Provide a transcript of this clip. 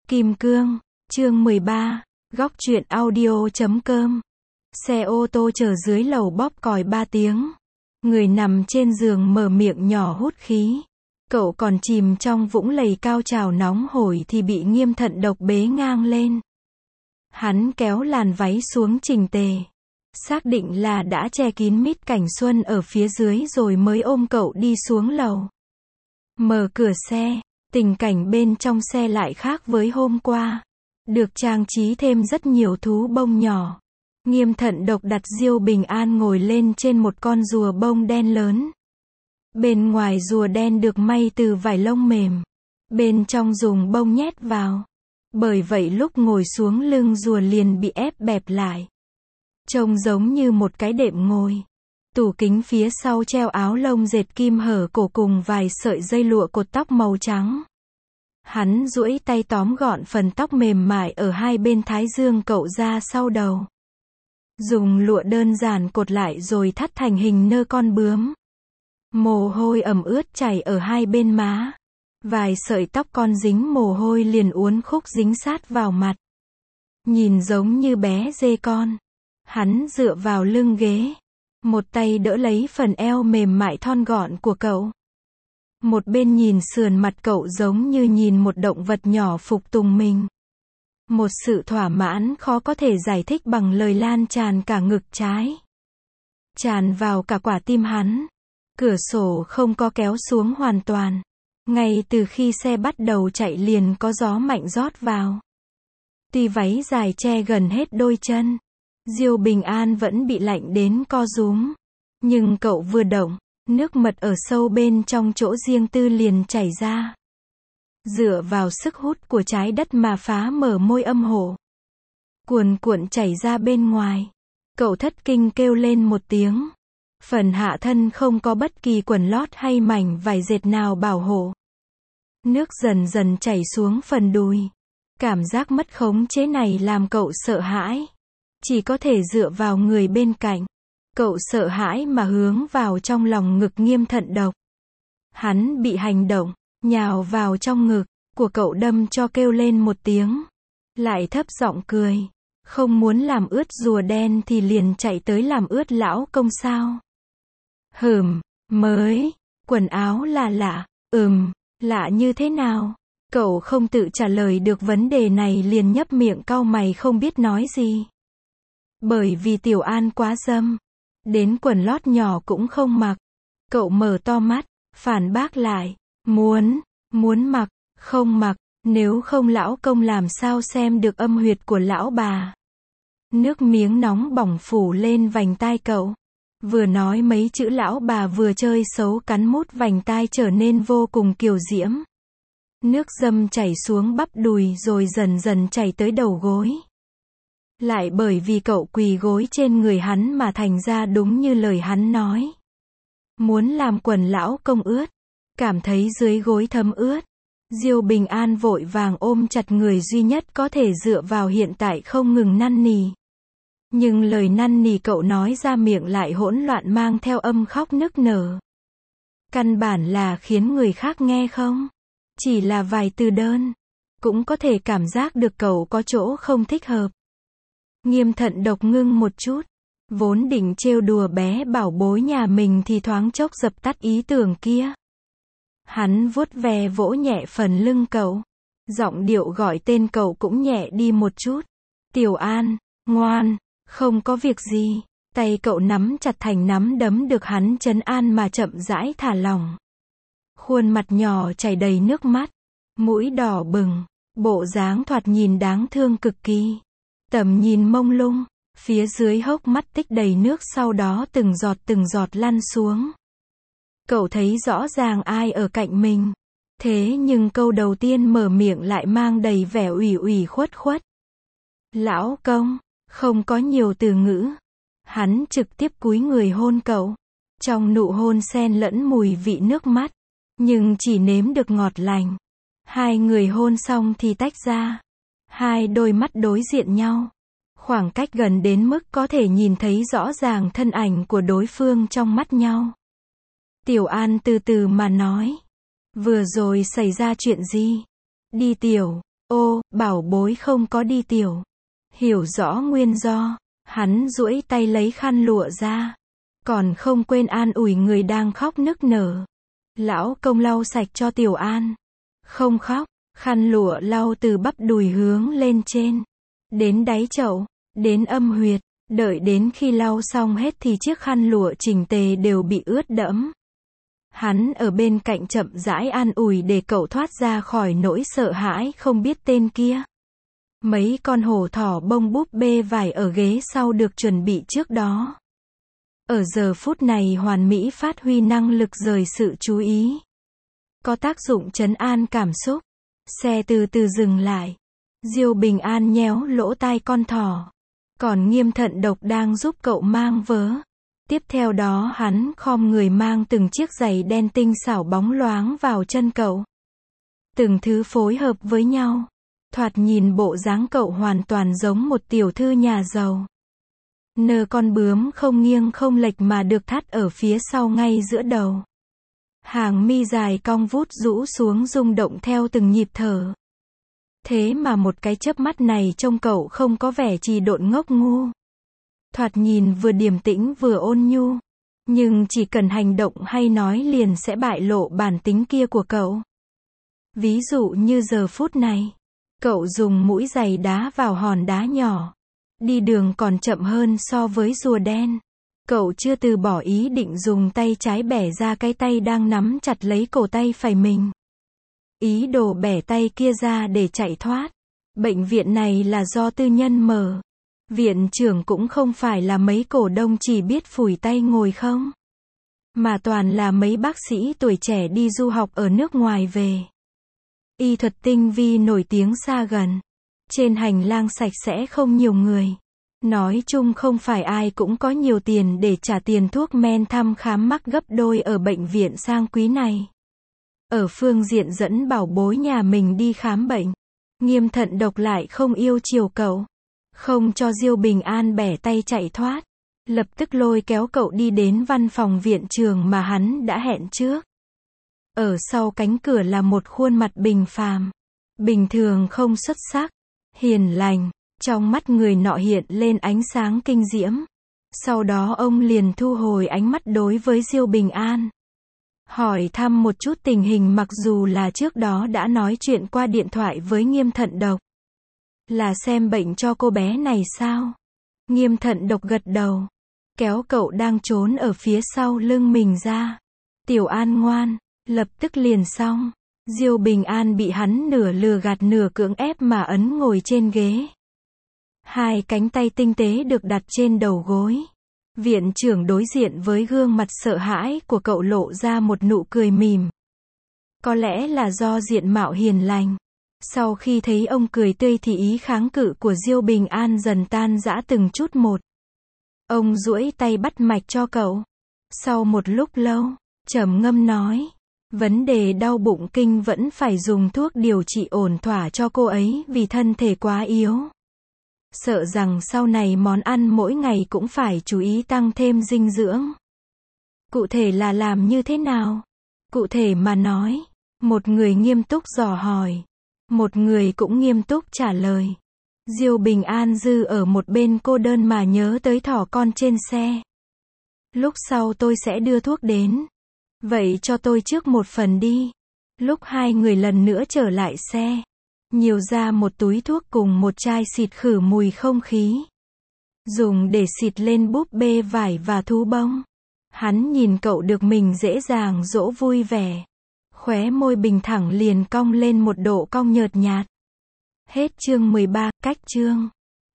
Kim Cương, chương 13, góc truyện audio.com. Xe ô tô chờ dưới lầu bóp còi 3 tiếng. Người nằm trên giường mở miệng nhỏ hút khí. Cậu còn chìm trong vũng lầy cao trào nóng hổi thì bị Nghiêm Thận Độc bế ngang lên. Hắn kéo làn váy xuống chỉnh tề. Xác định là đã che kín mít cảnh xuân ở phía dưới rồi mới ôm cậu đi xuống lầu. Mở cửa xe, tình cảnh bên trong xe lại khác với hôm qua. Được trang trí thêm rất nhiều thú bông nhỏ. Nghiêm Thận Độc đặt Diêu Bình An ngồi lên trên một con rùa bông đen lớn. Bên ngoài rùa đen được may từ vải lông mềm. Bên trong dùng bông nhét vào. Bởi vậy lúc ngồi xuống lưng rùa liền bị ép bẹp lại. Trông giống như một cái đệm ngồi. Tủ kính phía sau treo áo lông dệt kim hở cổ cùng vài sợi dây lụa cột tóc màu trắng. Hắn duỗi tay tóm gọn phần tóc mềm mại ở hai bên thái dương cậu ra sau đầu. Dùng lụa đơn giản cột lại rồi thắt thành hình nơ con bướm. Mồ hôi ẩm ướt chảy ở hai bên má. Vài sợi tóc con dính mồ hôi liền uốn khúc dính sát vào mặt. Nhìn giống như bé dê con. Hắn dựa vào lưng ghế. Một tay đỡ lấy phần eo mềm mại thon gọn của cậu. Một bên nhìn sườn mặt cậu giống như nhìn một động vật nhỏ phục tùng mình. Một sự thỏa mãn khó có thể giải thích bằng lời lan tràn cả ngực trái. Tràn vào cả quả tim hắn. Cửa sổ không có kéo xuống hoàn toàn. Ngay từ khi xe bắt đầu chạy liền có gió mạnh rót vào. Tuy váy dài che gần hết đôi chân. Diêu Bình An vẫn bị lạnh đến co rúm. Nhưng cậu vừa động, nước mật ở sâu bên trong chỗ riêng tư liền chảy ra. Dựa vào sức hút của trái đất mà phá mở môi âm hộ. Cuồn cuộn chảy ra bên ngoài. Cậu thất kinh kêu lên một tiếng. Phần hạ thân không có bất kỳ quần lót hay mảnh vải dệt nào bảo hộ. Nước dần dần chảy xuống phần đùi. Cảm giác mất khống chế này làm cậu sợ hãi. Chỉ có thể dựa vào người bên cạnh. Cậu sợ hãi mà hướng vào trong lòng ngực Nghiêm Thận Độc. Hắn bị hành động, nhào vào trong ngực của cậu đâm cho kêu lên một tiếng. Lại thấp giọng cười. Không muốn làm ướt rùa đen thì liền chạy tới làm ướt lão công sao. Mới, quần áo là lạ, lạ như thế nào? Cậu không tự trả lời được vấn đề này liền nhấp miệng cau mày không biết nói gì. Bởi vì Tiểu An quá dâm. Đến quần lót nhỏ cũng không mặc. Cậu mở to mắt, phản bác lại. Muốn mặc, không mặc, nếu không lão công làm sao xem được âm huyệt của lão bà. Nước miếng nóng bỏng phủ lên vành tai cậu. Vừa nói mấy chữ lão bà vừa chơi xấu cắn mút vành tai trở nên vô cùng kiều diễm. Nước dâm chảy xuống bắp đùi rồi dần dần chảy tới đầu gối. Lại bởi vì cậu quỳ gối trên người hắn mà thành ra đúng như lời hắn nói. Muốn làm quần lão công ướt. Cảm thấy dưới gối thấm ướt. Diêu Bình An vội vàng ôm chặt người duy nhất có thể dựa vào hiện tại không ngừng năn nỉ. Nhưng lời năn nỉ cậu nói ra miệng lại hỗn loạn mang theo âm khóc nức nở. Căn bản là khiến người khác nghe không. Chỉ là vài từ đơn. Cũng có thể cảm giác được cậu có chỗ không thích hợp. Nghiêm Thận Độc ngưng một chút. Vốn định trêu đùa bé bảo bối nhà mình thì thoáng chốc dập tắt ý tưởng kia. Hắn vuốt ve vỗ nhẹ phần lưng cậu. Giọng điệu gọi tên cậu cũng nhẹ đi một chút. Tiểu An, ngoan, không có việc gì. Tay cậu nắm chặt thành nắm đấm được hắn trấn an mà chậm rãi thả lỏng. Khuôn mặt nhỏ chảy đầy nước mắt. Mũi đỏ bừng. Bộ dáng thoạt nhìn đáng thương cực kỳ. Tầm nhìn mông lung. Phía dưới hốc mắt tích đầy nước sau đó từng giọt lăn xuống. Cậu thấy rõ ràng ai ở cạnh mình. Thế nhưng câu đầu tiên mở miệng lại mang đầy vẻ ủy khuất. Lão công, không có nhiều từ ngữ. Hắn trực tiếp cúi người hôn cậu. Trong nụ hôn xen lẫn mùi vị nước mắt. Nhưng chỉ nếm được ngọt lành. Hai người hôn xong thì tách ra. Hai đôi mắt đối diện nhau. Khoảng cách gần đến mức có thể nhìn thấy rõ ràng thân ảnh của đối phương trong mắt nhau. Tiểu An từ từ mà nói. Vừa rồi xảy ra chuyện gì? Đi Tiểu. Ô, bảo bối không có đi tiểu. Hiểu rõ nguyên do, hắn duỗi tay lấy khăn lụa ra. Còn không quên an ủi người đang khóc nức nở. Lão công lau sạch cho Tiểu An. Không khóc, khăn lụa lau từ bắp đùi hướng lên trên. Đến đáy chậu, đến âm huyệt. Đợi đến khi lau xong hết thì chiếc khăn lụa chỉnh tề đều bị ướt đẫm. Hắn ở bên cạnh chậm rãi an ủi để cậu thoát ra khỏi nỗi sợ hãi không biết tên kia. Mấy con hổ thỏ bông búp bê vải ở ghế sau được chuẩn bị trước đó. Ở giờ phút này hoàn mỹ phát huy năng lực rời sự chú ý. Có tác dụng trấn an cảm xúc. Xe từ từ dừng lại. Diêu Bình An nhéo lỗ tai con thỏ. Còn Nghiêm Thận Độc đang giúp cậu mang vớ. Tiếp theo đó hắn khom người mang từng chiếc giày đen tinh xảo bóng loáng vào chân cậu. Từng thứ phối hợp với nhau. Thoạt nhìn bộ dáng cậu hoàn toàn giống một tiểu thư nhà giàu. Nơ con bướm không nghiêng không lệch mà được thắt ở phía sau ngay giữa đầu. Hàng mi dài cong vút rũ xuống rung động theo từng nhịp thở. Thế mà một cái chớp mắt này trông cậu không có vẻ trì độn ngốc ngu. Thoạt nhìn vừa điềm tĩnh vừa ôn nhu. Nhưng chỉ cần hành động hay nói liền sẽ bại lộ bản tính kia của cậu. Ví dụ như giờ phút này. Cậu dùng mũi giày đá vào hòn đá nhỏ. Đi đường còn chậm hơn so với rùa đen. Cậu chưa từ bỏ ý định dùng tay trái bẻ ra cái tay đang nắm chặt lấy cổ tay phải mình. Ý đồ bẻ tay kia ra để chạy thoát. Bệnh viện này là do tư nhân mở. Viện trưởng cũng không phải là mấy cổ đông chỉ biết phủi tay ngồi không. Mà toàn là mấy bác sĩ tuổi trẻ đi du học ở nước ngoài về. Y thuật tinh vi nổi tiếng xa gần. Trên hành lang sạch sẽ không nhiều người. Nói chung không phải ai cũng có nhiều tiền để trả tiền thuốc men thăm khám mắc gấp đôi ở bệnh viện sang quý này. Ở phương diện dẫn bảo bối nhà mình đi khám bệnh, Nghiêm Thận Độc lại không yêu chiều cậu. Không cho Diêu Bình An bẻ tay chạy thoát. Lập tức lôi kéo cậu đi đến văn phòng viện trưởng mà hắn đã hẹn trước. Ở sau cánh cửa là một khuôn mặt bình phàm. Bình thường không xuất sắc. Hiền lành. Trong mắt người nọ hiện lên ánh sáng kinh diễm. Sau đó ông liền thu hồi ánh mắt đối với Diêu Bình An. Hỏi thăm một chút tình hình mặc dù là trước đó đã nói chuyện qua điện thoại với Nghiêm Thận Độc. Là xem bệnh cho cô bé này sao? Nghiêm Thận Độc gật đầu. Kéo cậu đang trốn ở phía sau lưng mình ra. Tiểu An ngoan, lập tức liền xong. Diêu Bình An bị hắn nửa lừa gạt nửa cưỡng ép mà ấn ngồi trên ghế. Hai cánh tay tinh tế được đặt trên đầu gối. Viện trưởng đối diện với gương mặt sợ hãi của cậu lộ ra một nụ cười mỉm. Có lẽ là do diện mạo hiền lành. Sau khi thấy ông cười tươi thì ý kháng cự của Diêu Bình An dần tan rã từng chút một. Ông duỗi tay bắt mạch cho cậu. Sau một lúc lâu, trầm ngâm nói. Vấn đề đau bụng kinh vẫn phải dùng thuốc điều trị ổn thỏa cho cô ấy vì thân thể quá yếu. Sợ rằng sau này món ăn mỗi ngày cũng phải chú ý tăng thêm dinh dưỡng. Cụ thể là làm như thế nào? Cụ thể mà nói, một người nghiêm túc dò hỏi. Một người cũng nghiêm túc trả lời. Diêu Bình An dư ở một bên cô đơn mà nhớ tới thỏ con trên xe. Lúc sau tôi sẽ đưa thuốc đến. Vậy cho tôi trước một phần đi. Lúc hai người lần nữa trở lại xe. Nhiều ra một túi thuốc cùng một chai xịt khử mùi không khí. Dùng để xịt lên búp bê vải và thú bông. Hắn nhìn cậu được mình dễ dàng dỗ vui vẻ. Khóe môi bình thẳng liền cong lên một độ cong nhợt nhạt. Hết chương 13, cách chương.